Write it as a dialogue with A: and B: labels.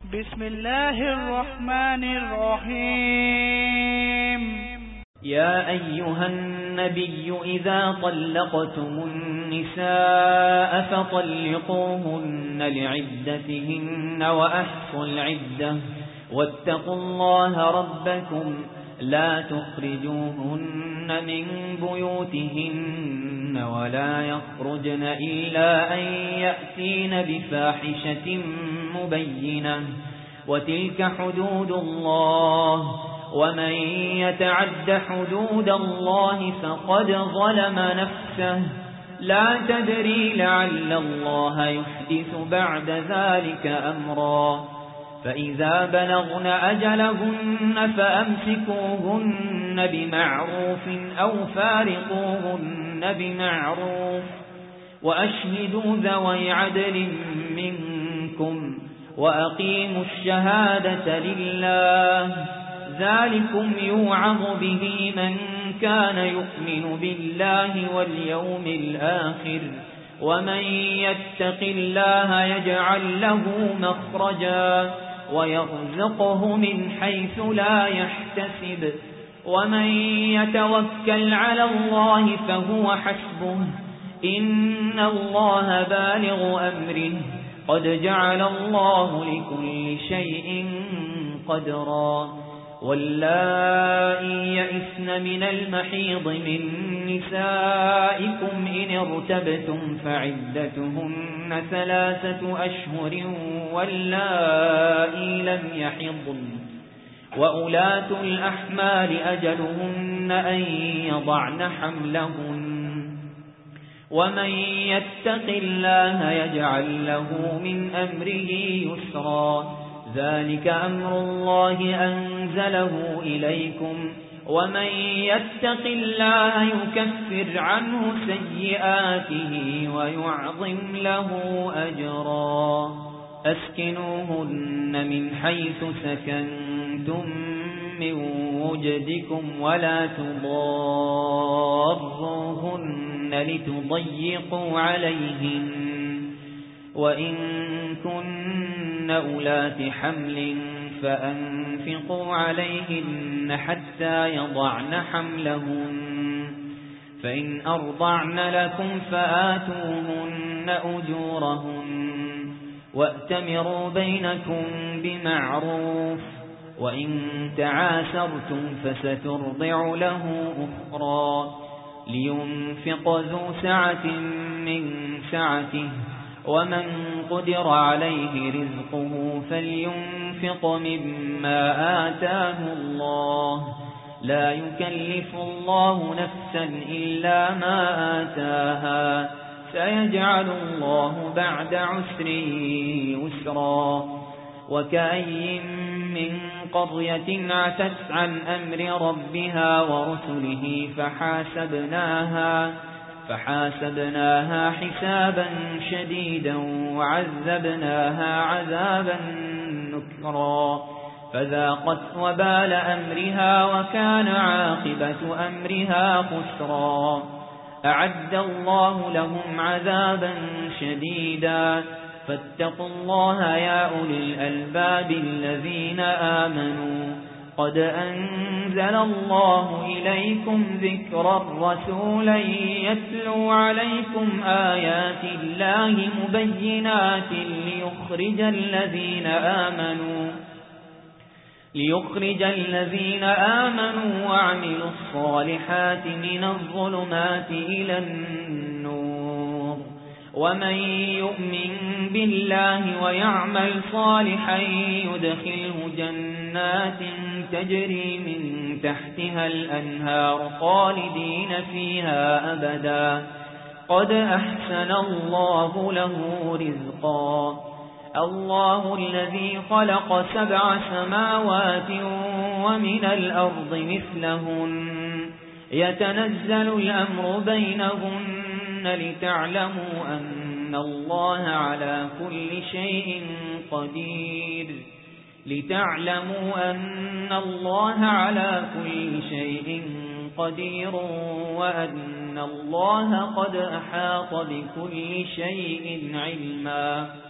A: بسم الله الرحمن الرحيم.
B: يا أيها النبي إذا طلقتم النساء فطلقوهن لعدتهن وأحصوا العدة واتقوا الله ربكم لا تخرجوهن من بيوتهن ولا يخرجن إلا أن يأتين بفاحشة مبينة وتلك حدود الله ومن يتعد حدود الله فقد ظلم نفسه لا تدري لعل الله يحدث بعد ذلك أمرا فإذا بلغن أجلهن فأمسكوهن بمعروف أو فارقوهن بمعروف وأشهدوا ذوي عدل منكم وأقيموا الشهادة لله ذلكم يوعظ به من كان يؤمن بالله واليوم الآخر ومن يتق الله يجعل له مخرجا ويرزقه من حيث لا يحتسب ومن يتوكل على الله فهو حسبه إن الله بالغ أمره قد جعل الله لكل شيء قدرا واللائي يئسن من المحيض من نسائكم إن ارتبتم فعدتهن 3 أشهر واللائي لم يحضن وأولاة الأحمال أجلهن أن يضعن حملهن ومن يتق الله يجعل له من أمره يسرا ذلك أمر الله أنزله إليكم ومن يتق الله يكفر عنه سيئاته ويعظم له أجرا أسكنوهن من حيث سكنتم من وجدكم ولا تضاروهن لتضيقوا عليهن وإن كن أولات حمل فأنفقوا عليهن حتى يضعن حملهن فإن أرضعن لكم فآتوهن أجورهن وأتمروا بينكم بمعروف وإن تعاسرتم فسترضع له أخرى لينفق ذو سعة من سعته ومن قدر عليه رزقه فلينفق مما آتاه الله لا يكلف الله نفسا إلا ما آتاها سيجعل الله بعد عسر يسرا وكأي من قرية عتت عن أمر ربها ورسله فحاسبناها حسابا شديدا وعذبناها عذابا نكرا فذاقت وبال أمرها وكان عاقبة أمرها خسرا أعد الله لهم عذابا شديدا فاتقوا الله يا أولي الألباب الذين آمنوا قد أنزل الله إليكم ذكرا رسولا يتلو عليكم آيات الله مبينات ليخرج الذين آمنوا وعملوا الصالحات من الظلمات إلى النور ومن يؤمن بالله ويعمل صالحا يدخله جنات تجري من تحتها الأنهار خالدين فيها أبدا قد أحسن الله له رزقا الله الذي خلق 7 سماوات ومن الأرض مثلهن يتنزل الأمر بينهن لتعلموا أن الله على كل شيء قدير وأن الله قد أحاط بكل شيء علما